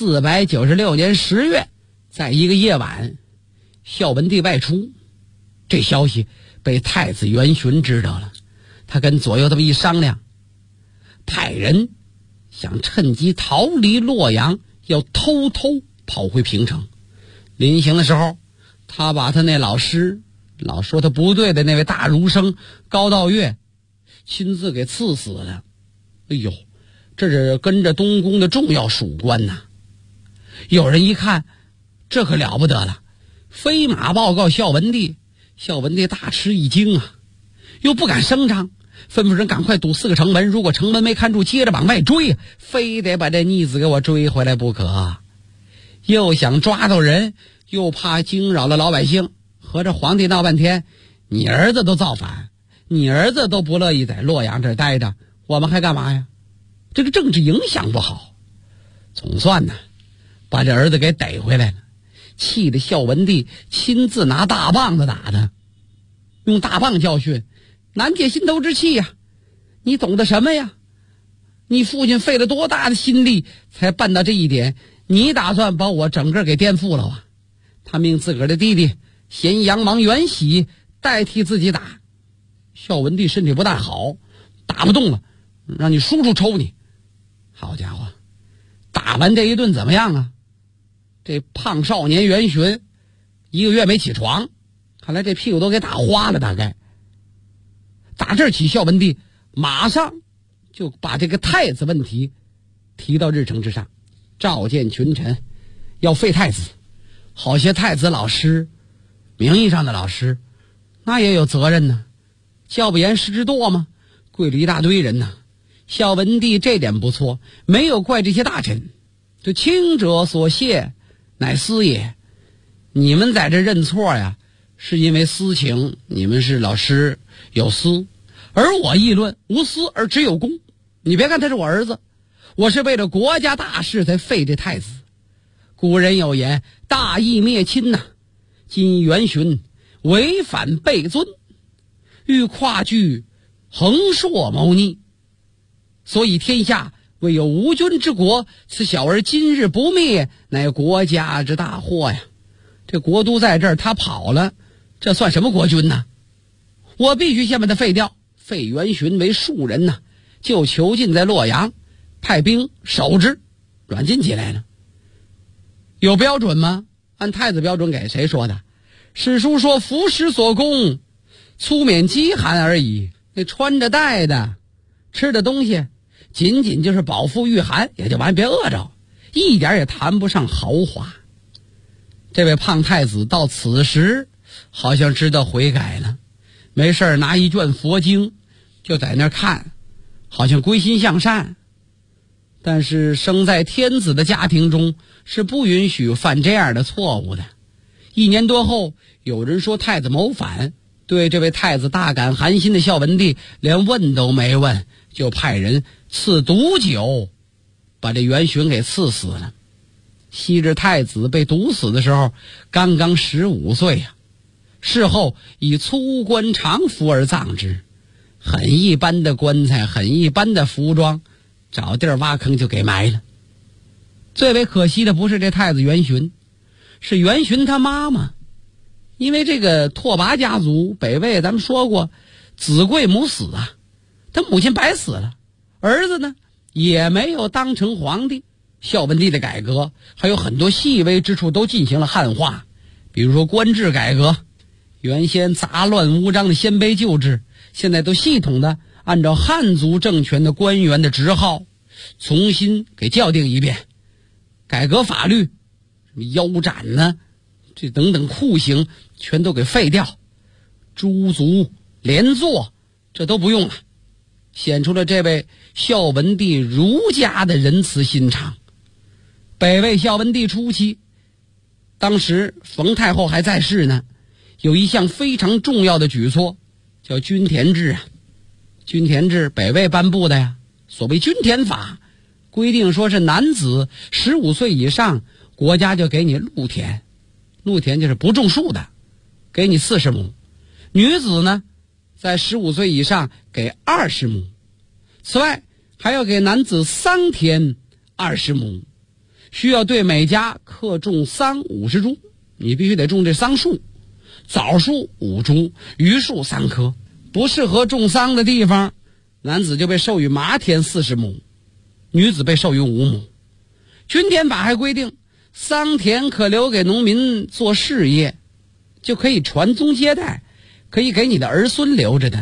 F: 496年10月，在一个夜晚，孝文帝外出，这消息被太子元询知道了。他跟左右这么一商量，派人想趁机逃离洛阳，要偷偷跑回平城。临行的时候，他把他那老师老说他不对的那位大儒生高道岳亲自给赐死了。哎呦，这是跟着东宫的重要属官呐！有人一看，这可了不得了，飞马报告孝文帝。孝文帝大吃一惊啊，又不敢声张，吩咐人赶快堵4个城门，如果城门没看住，接着往外追，非得把这逆子给我追回来不可。又想抓到人，又怕惊扰了老百姓，和这皇帝闹半天，你儿子都造反，你儿子都不乐意在洛阳这儿待着，我们还干嘛呀？这个政治影响不好。总算呢，把这儿子给逮回来了，气得孝文帝亲自拿大棒子打他，用大棒教训，难解心头之气呀！你懂得什么呀？你父亲费了多大的心力才办到这一点，你打算把我整个给颠覆了啊？他命自个儿的弟弟咸阳王元喜代替自己打。孝文帝身体不大好，打不动了，让你叔叔抽你。好家伙，打完这一顿怎么样啊？这胖少年元巡1个月没起床，看来这屁股都给打花了。大概打这儿起，孝文帝马上就把这个太子问题提到日程之上，召见群臣，要废太子。好些太子老师，名义上的老师，那也有责任呢，教不严师之惰嘛，跪了一大堆人呢。孝文帝这点不错，没有怪这些大臣，就轻者所谢，乃私也。你们在这认错呀，是因为私情，你们是老师有私，而我议论无私而只有功。你别看他是我儿子，我是为了国家大事才废这太子。古人有言，大义灭亲呐，今元巡违反备尊，欲跨据横硕谋逆，所以天下未有无君之国，此小儿今日不灭，乃国家之大祸呀。这国都在这儿，他跑了，这算什么国君呢？我必须先把他废掉，废元巡为庶人呐，就囚禁在洛阳，派兵守之，软禁起来了。有标准吗？按太子标准给谁说的？史书说服食所供，粗免饥寒而已。那穿着戴的吃的东西仅仅就是饱腹御寒也就完，别饿着，一点也谈不上豪华。这位胖太子到此时好像知道悔改了，没事拿一卷佛经就在那看，好像归心向善。但是生在天子的家庭中是不允许犯这样的错误的。1年多后，有人说太子谋反，对这位太子大感寒心的孝文帝连问都没问，就派人赐毒酒，把这元巡给赐死了。昔日太子被毒死的时候刚刚15岁呀，事后以粗棺长服而葬之，很一般的棺材，很一般的服装，找地儿挖坑就给埋了。最为可惜的不是这太子元巡，是元巡他妈妈。因为这个拓跋家族北魏咱们说过，子贵母死啊，他母亲白死了，儿子呢也没有当成皇帝。孝文帝的改革还有很多细微之处都进行了汉化，比如说官制改革，原先杂乱无章的鲜卑旧制，现在都系统的按照汉族政权的官员的职号重新给校定一遍。改革法律，什么腰斩呢，这等等酷刑全都给废掉，诛族连坐这都不用了，显出了这位孝文帝儒家的仁慈心肠。北魏孝文帝初期，当时冯太后还在世呢，有一项非常重要的举措叫均田制啊。均田制北魏颁布的呀，所谓均田法，规定说是男子15岁以上，国家就给你禄田，禄田就是不种树的，给你40亩。女子呢，在15岁以上给20亩。此外还要给男子桑田20亩，需要对每家课种桑50株，你必须得种这桑树，枣树5株，榆树3棵。不适合种桑的地方，男子就被授予麻田40亩，女子被授予5亩。均田法还规定，桑田可留给农民做事业，就可以传宗接代，可以给你的儿孙留着的。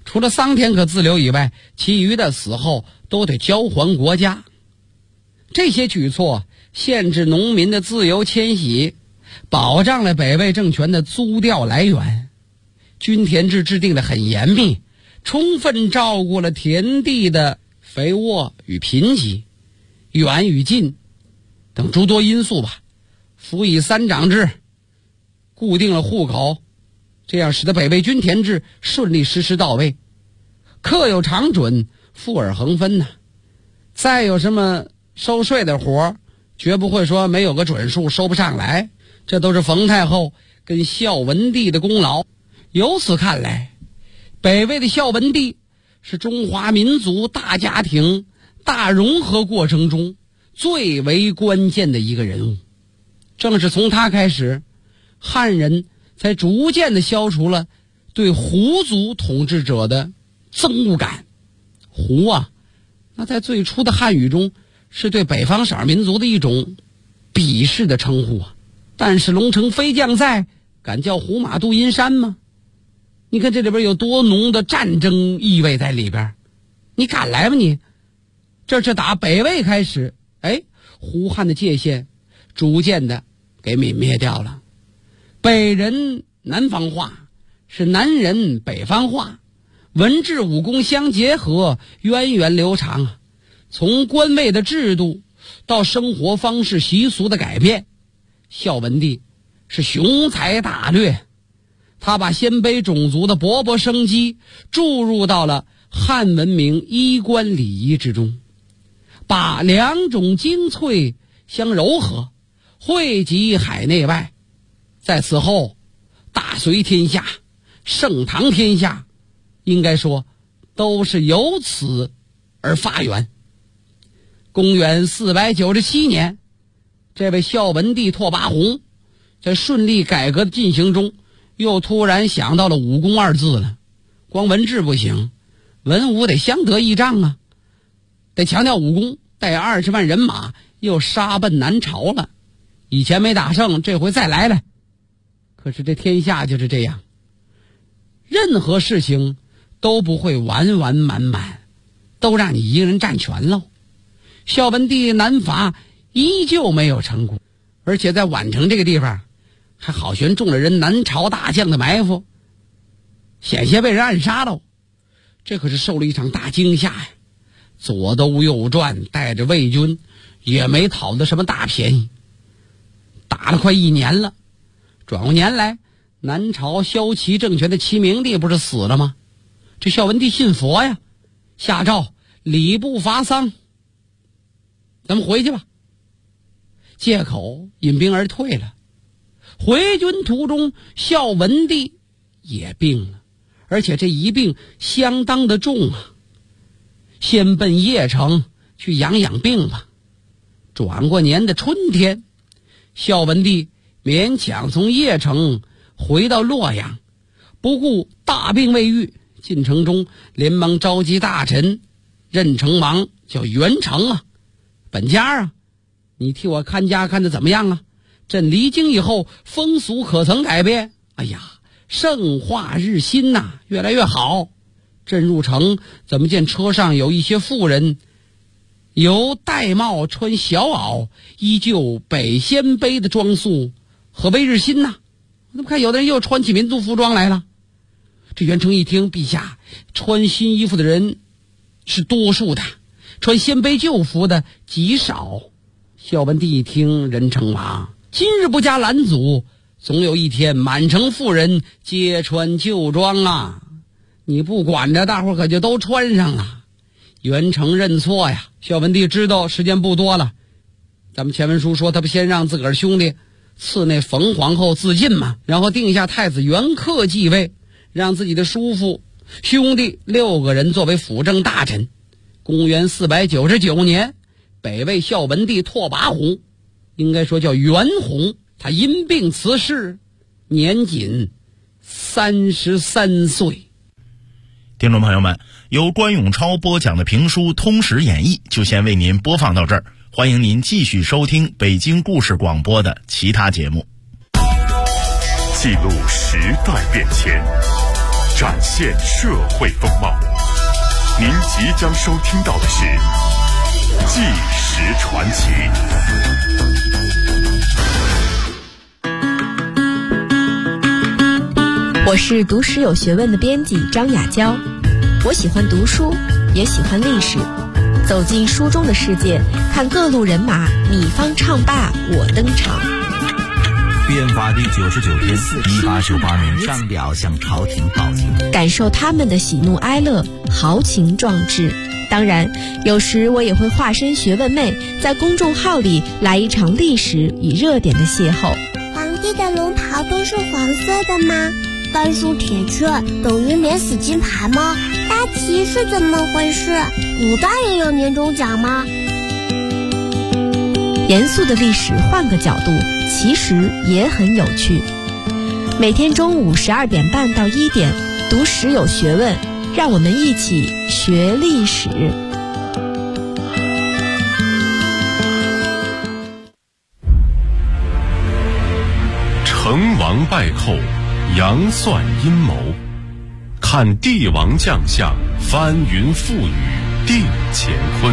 F: 除了桑田可自留以外，其余的死后都得交还国家。这些举措限制农民的自由迁徙，保障了北魏政权的租调来源。均田制制定得很严密，充分照顾了田地的肥沃与贫瘠、远与近等诸多因素吧。辅以3长制，固定了户口，这样使得北魏均田制顺利实施到位。课有常准，富而恒分呐。再有什么收税的活，绝不会说没有个准数收不上来，这都是冯太后跟孝文帝的功劳。由此看来，北魏的孝文帝是中华民族大家庭大融合过程中最为关键的一个人物。正是从他开始，汉人才逐渐地消除了对胡族统治者的憎恶感。胡啊，那在最初的汉语中是对北方少数民族的一种鄙视的称呼啊。但是龙城飞将在，敢叫胡马度阴山吗？你看这里边有多浓的战争意味在里边，你敢来吗你？这是打北魏开始，胡汉的界限逐渐的给泯灭掉了。北人南方话，是南人北方话，文治武功相结合，源远流长啊。从官位的制度到生活方式习俗的改变，孝文帝是雄才大略。他把鲜卑种族的勃勃生机注入到了汉文明衣冠礼仪之中，把两种精粹相糅合，汇集海内外。在此后，大隋天下、盛唐天下，应该说都是由此而发源。公元497年，这位孝文帝拓跋宏在顺利改革的进行中，又突然想到了武功2字了。光文治不行，文武得相得益彰啊，得强调武功，带20万人马又杀奔南朝了。以前没打胜，这回再来了。可是这天下就是这样，任何事情都不会完完满满，都让你一个人占全喽。孝文帝南伐依旧没有成功，而且在宛城这个地方还好悬中了人南朝大将的埋伏，险些被人暗杀喽。这可是受了一场大惊吓呀！左兜右转，带着魏军也没讨得什么大便宜。打了快1年了，转过年来，南朝骁骑政权的齐明帝不是死了吗？这孝文帝信佛呀，下诏礼部伐丧，咱们回去吧。借口引兵而退了。回军途中，孝文帝也病了，而且这一病相当的重啊。先奔邺城去养养病吧。转过年的春天，孝文帝勉强从邺城回到洛阳，不顾大病未愈，进城中连忙召集大臣，任城王叫元成啊，本家啊，你替我看家看得怎么样啊？朕离京以后，风俗可曾改变？哎呀，圣化日新呐，越来越好。朕入城，怎么见车上有一些妇人，由戴帽穿小袄，依旧北鲜卑的装束，何为日新呐？我怎么看有的人又穿起民族服装来了？这元成一听，陛下，穿新衣服的人是多数的，穿鲜卑旧服的极少。孝文帝一听，仁成王，今日不加拦阻，总有一天满城妇人皆穿旧装啊！你不管着，大伙可就都穿上了。元成认错呀，孝文帝知道时间不多了。咱们前文书说，他不先让自个儿兄弟赐那冯皇后自尽嘛，然后定下太子元恪继位，让自己的叔父兄弟6个人作为辅政大臣。公元499年，北魏孝文帝拓跋宏，应该说叫元宏，他因病辞世，年仅33岁。
E: 听众朋友们，由关永超播讲的评书《通史演义》就先为您播放到这儿，欢迎您继续收听北京故事广播的其他节目。
A: 记录时代变迁， 展现社会风貌。您即将收听到的是《纪实传奇》。
R: 我是读史有学问的编辑张雅娇，我喜欢读书，也喜欢历史。走进书中的世界，看各路人马，你方唱罢我登场。
S: 变法第99天，1898年上表向朝廷报警，
R: 感受他们的喜怒哀乐，豪情壮志。当然，有时我也会化身学问妹，在公众号里来一场历史与热点的邂逅。
T: 皇帝的龙袍都是黄色的吗？半数铁券等于免死金牌吗？大旗是怎么回事？古代也有年终奖吗？
R: 严肃的历史换个角度，其实也很有趣。每天中午12点半到1点，读史有学问，让我们一起学历史。
A: 成王败后，杨算阴谋，看帝王将相，翻云覆雨，定乾坤。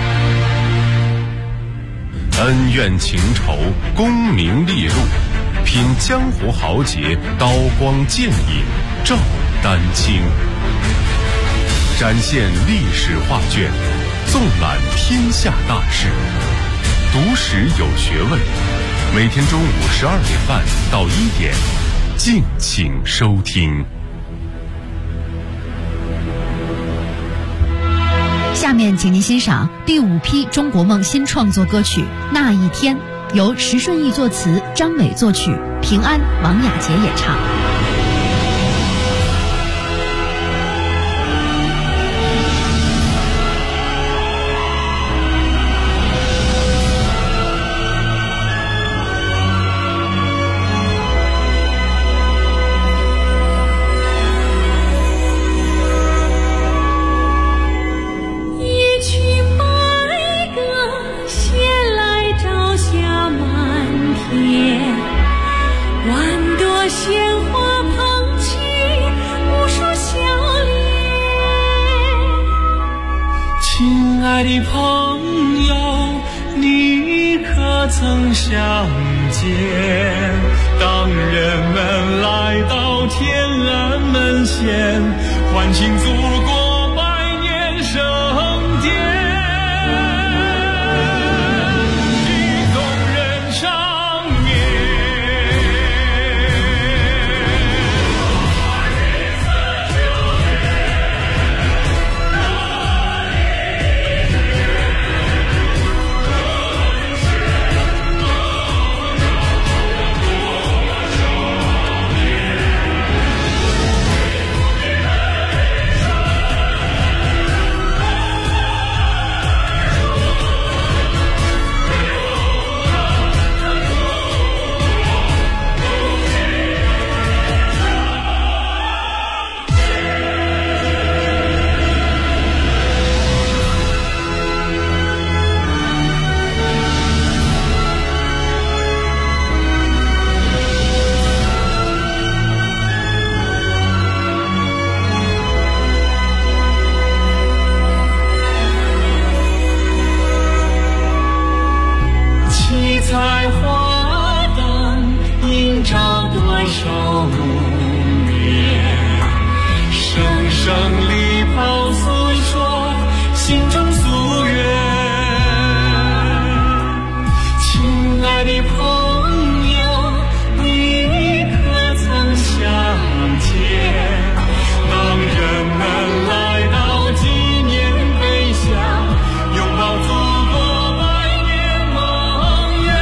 A: 恩怨情仇，功名利禄，品江湖豪杰，刀光剑影，照丹青。展现历史画卷，纵览天下大事。读史有学问，每天中午12点半到1点，敬请收听。
U: 下面请您欣赏第5批中国梦新创作歌曲《那一天》，由石顺义作词，张伟作曲，平安、王雅洁演唱。
V: 亲爱的朋友，你可曾相见？当人们来到天安门前，欢庆祖国